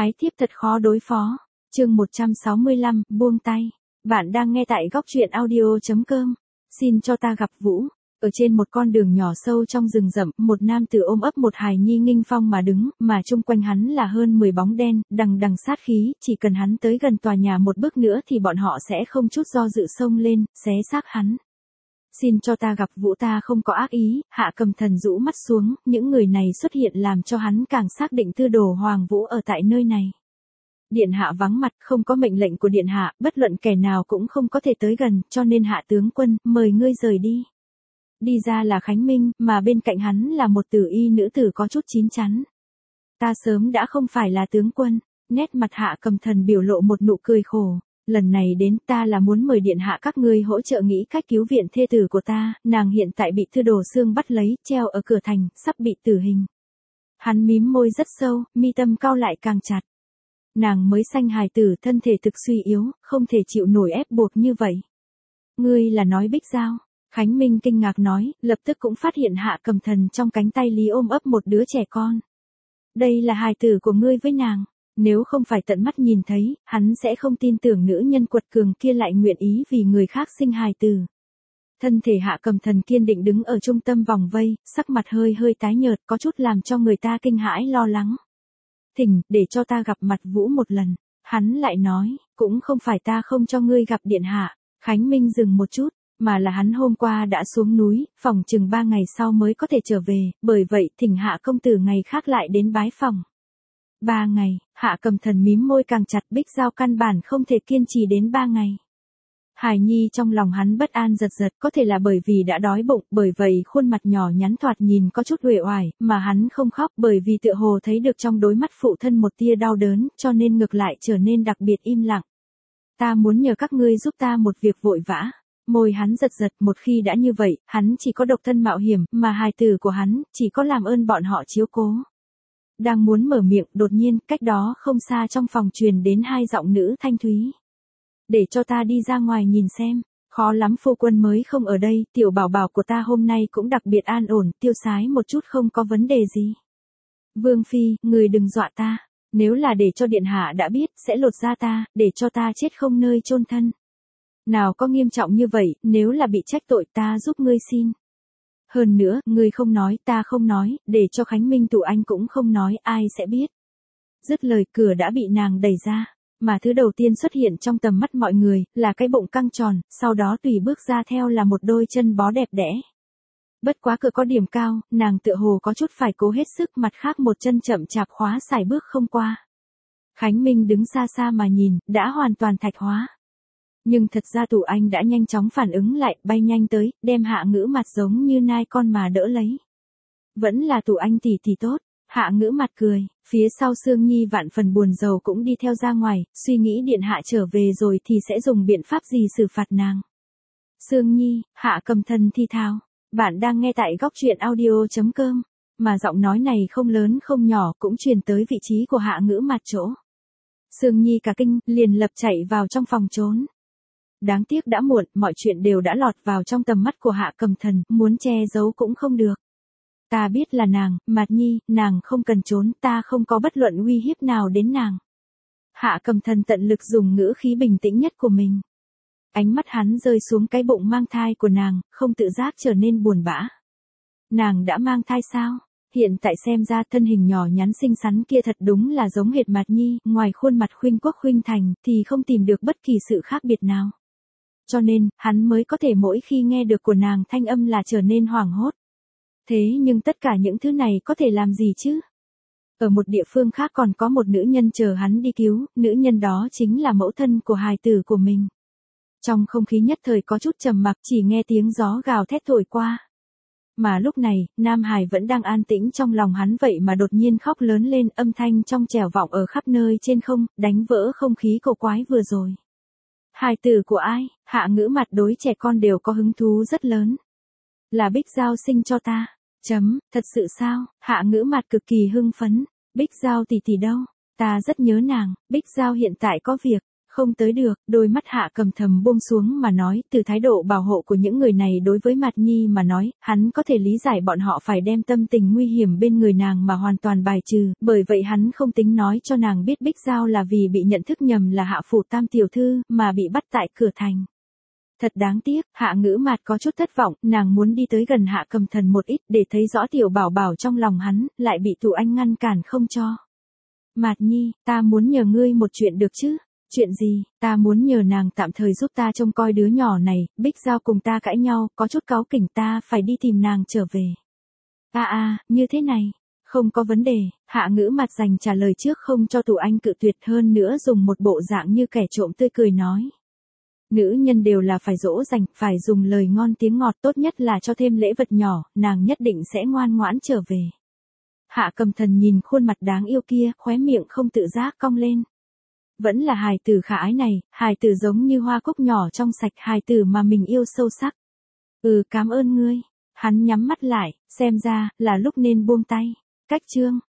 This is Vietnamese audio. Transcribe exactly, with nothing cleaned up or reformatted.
Ái thiếp thật khó đối phó. Chương một trăm sáu mươi lăm, buông tay. Bạn đang nghe tại góc truyện audio chấm com. Xin cho ta gặp Vũ. Ở trên một con đường nhỏ sâu trong rừng rậm, một nam tử ôm ấp một hài nhi nghinh phong mà đứng, mà chung quanh hắn là hơn mười bóng đen, đằng đằng sát khí, chỉ cần hắn tới gần tòa nhà một bước nữa thì bọn họ sẽ không chút do dự xông lên, xé xác hắn. Xin cho ta gặp Vũ, ta không có ác ý. Hạ Cầm Thần rũ mắt xuống, những người này xuất hiện làm cho hắn càng xác định tư đồ Hoàng Vũ ở tại nơi này. Điện hạ vắng mặt, không có mệnh lệnh của điện hạ, bất luận kẻ nào cũng không có thể tới gần, cho nên hạ tướng quân, mời ngươi rời đi. Đi ra là Khánh Minh, mà bên cạnh hắn là một tử y nữ tử có chút chín chắn. Ta sớm đã không phải là tướng quân. Nét mặt Hạ Cầm Thần biểu lộ một nụ cười khổ. Lần này đến ta là muốn mời điện hạ các ngươi hỗ trợ nghĩ cách cứu viện thê tử của ta, nàng hiện tại bị Thư Đồ Xương bắt lấy, treo ở cửa thành, sắp bị tử hình. Hắn mím môi rất sâu, mi tâm cau lại càng chặt. Nàng mới sanh hài tử, thân thể thực suy yếu, không thể chịu nổi ép buộc như vậy. Ngươi là nói Bích Giao? Khánh Minh kinh ngạc nói, lập tức cũng phát hiện Hạ Cầm Thần trong cánh tay Lý ôm ấp một đứa trẻ con. Đây là hài tử của ngươi với nàng. Nếu không phải tận mắt nhìn thấy, hắn sẽ không tin tưởng nữ nhân quật cường kia lại nguyện ý vì người khác sinh hài tử. Thân thể Hạ Cầm Thần kiên định đứng ở trung tâm vòng vây, sắc mặt hơi hơi tái nhợt, có chút làm cho người ta kinh hãi lo lắng. Thỉnh, để cho ta gặp mặt Vũ một lần. Hắn lại nói, cũng không phải ta không cho ngươi gặp điện hạ. Khánh Minh dừng một chút, mà là hắn hôm qua đã xuống núi, phòng chừng ba ngày sau mới có thể trở về, bởi vậy thỉnh Hạ công tử ngày khác lại đến bái phòng. Ba ngày, Hạ Cầm Thần mím môi càng chặt, Bích Giao căn bản không thể kiên trì đến ba ngày. Hài nhi trong lòng hắn bất an giật giật, có thể là bởi vì đã đói bụng, bởi vậy khuôn mặt nhỏ nhắn thoạt nhìn có chút uể oải, mà hắn không khóc bởi vì tựa hồ thấy được trong đôi mắt phụ thân một tia đau đớn, cho nên ngược lại trở nên đặc biệt im lặng. Ta muốn nhờ các ngươi giúp ta một việc vội vã. Môi hắn giật giật, một khi đã như vậy, hắn chỉ có độc thân mạo hiểm, mà hài tử của hắn, chỉ có làm ơn bọn họ chiếu cố. Đang muốn mở miệng, đột nhiên, cách đó không xa trong phòng truyền đến hai giọng nữ thanh thúy. Để cho ta đi ra ngoài nhìn xem, khó lắm phu quân mới không ở đây, tiểu bảo bảo của ta hôm nay cũng đặc biệt an ổn, tiêu sái một chút không có vấn đề gì. Vương Phi, người đừng dọa ta, nếu là để cho điện hạ đã biết, sẽ lột da ta, để cho ta chết không nơi chôn thân. Nào có nghiêm trọng như vậy, nếu là bị trách tội ta giúp ngươi xin. Hơn nữa, ngươi không nói, ta không nói, để cho Khánh Minh tụ anh cũng không nói, ai sẽ biết. Dứt lời, cửa đã bị nàng đẩy ra, mà thứ đầu tiên xuất hiện trong tầm mắt mọi người, là cái bụng căng tròn, sau đó tùy bước ra theo là một đôi chân bó đẹp đẽ. Bất quá cửa có điểm cao, nàng tựa hồ có chút phải cố hết sức, mặt khác một chân chậm chạp khóa sải bước không qua. Khánh Minh đứng xa xa mà nhìn, đã hoàn toàn thạch hóa. Nhưng thật ra Tụ Anh đã nhanh chóng phản ứng lại, bay nhanh tới, đem Hạ Ngữ Mặt giống như nai con mà đỡ lấy. Vẫn là Tụ Anh tỷ tỷ tốt. Hạ Ngữ Mặt cười, phía sau Sương Nhi vạn phần buồn rầu cũng đi theo ra ngoài, suy nghĩ điện hạ trở về rồi thì sẽ dùng biện pháp gì xử phạt nàng. Sương Nhi, Hạ Cầm Thần thi thào, bạn đang nghe tại góc truyện audio chấm com, mà giọng nói này không lớn không nhỏ cũng truyền tới vị trí của Hạ Ngữ Mặt chỗ. Sương Nhi cả kinh, liền lập chạy vào trong phòng trốn. Đáng tiếc đã muộn, mọi chuyện đều đã lọt vào trong tầm mắt của Hạ Cầm Thần, muốn che giấu cũng không được. Ta biết là nàng, Mạt Nhi, nàng không cần trốn, ta không có bất luận uy hiếp nào đến nàng. Hạ Cầm Thần tận lực dùng ngữ khí bình tĩnh nhất của mình. Ánh mắt hắn rơi xuống cái bụng mang thai của nàng, không tự giác trở nên buồn bã. Nàng đã mang thai sao? Hiện tại xem ra thân hình nhỏ nhắn xinh xắn kia thật đúng là giống hệt Mạt Nhi, ngoài khuôn mặt khuynh quốc khuynh thành thì không tìm được bất kỳ sự khác biệt nào. Cho nên, hắn mới có thể mỗi khi nghe được của nàng thanh âm là trở nên hoảng hốt. Thế nhưng tất cả những thứ này có thể làm gì chứ? Ở một địa phương khác còn có một nữ nhân chờ hắn đi cứu, nữ nhân đó chính là mẫu thân của hài tử của mình. Trong không khí nhất thời có chút trầm mặc, chỉ nghe tiếng gió gào thét thổi qua. Mà lúc này, Nam Hải vẫn đang an tĩnh trong lòng hắn vậy mà đột nhiên khóc lớn lên, âm thanh trong trẻo vọng ở khắp nơi trên không, đánh vỡ không khí cổ quái vừa rồi. Hài tử của ai? Hạ Ngữ Mặt đối trẻ con đều có hứng thú rất lớn. Là Bích Giao sinh cho ta. Chấm, thật sự sao? Hạ Ngữ Mặt cực kỳ hưng phấn. Bích Giao tỷ tỷ đâu? Ta rất nhớ nàng, Bích Giao hiện tại có việc. Không tới được, đôi mắt Hạ Cầm Thầm buông xuống mà nói, từ thái độ bảo hộ của những người này đối với Mạt Nhi mà nói, hắn có thể lý giải bọn họ phải đem tâm tình nguy hiểm bên người nàng mà hoàn toàn bài trừ, bởi vậy hắn không tính nói cho nàng biết Bích Giao là vì bị nhận thức nhầm là Hạ phủ tam tiểu thư, mà bị bắt tại cửa thành. Thật đáng tiếc, Hạ Ngữ Mạt có chút thất vọng, nàng muốn đi tới gần Hạ Cầm Thần một ít để thấy rõ tiểu bảo bảo trong lòng hắn, lại bị Tụ Anh ngăn cản không cho. Mạt Nhi, ta muốn nhờ ngươi một chuyện được chứ? Chuyện gì? Ta muốn nhờ nàng tạm thời giúp ta trông coi đứa nhỏ này, Bích Giao cùng ta cãi nhau, có chút cáu kỉnh, ta phải đi tìm nàng trở về. À à, như thế này. Không có vấn đề, Hạ Ngữ Mạt dành trả lời trước không cho Tụ Anh cự tuyệt, hơn nữa dùng một bộ dạng như kẻ trộm tươi cười nói. Nữ nhân đều là phải dỗ dành, phải dùng lời ngon tiếng ngọt, tốt nhất là cho thêm lễ vật nhỏ, nàng nhất định sẽ ngoan ngoãn trở về. Hạ Cầm Thần nhìn khuôn mặt đáng yêu kia, khóe miệng không tự giác cong lên. Vẫn là hài tử khả ái này, hài tử giống như hoa cúc nhỏ trong sạch, hài tử mà mình yêu sâu sắc. Ừ, cảm ơn ngươi. Hắn nhắm mắt lại, xem ra là lúc nên buông tay. Cách chương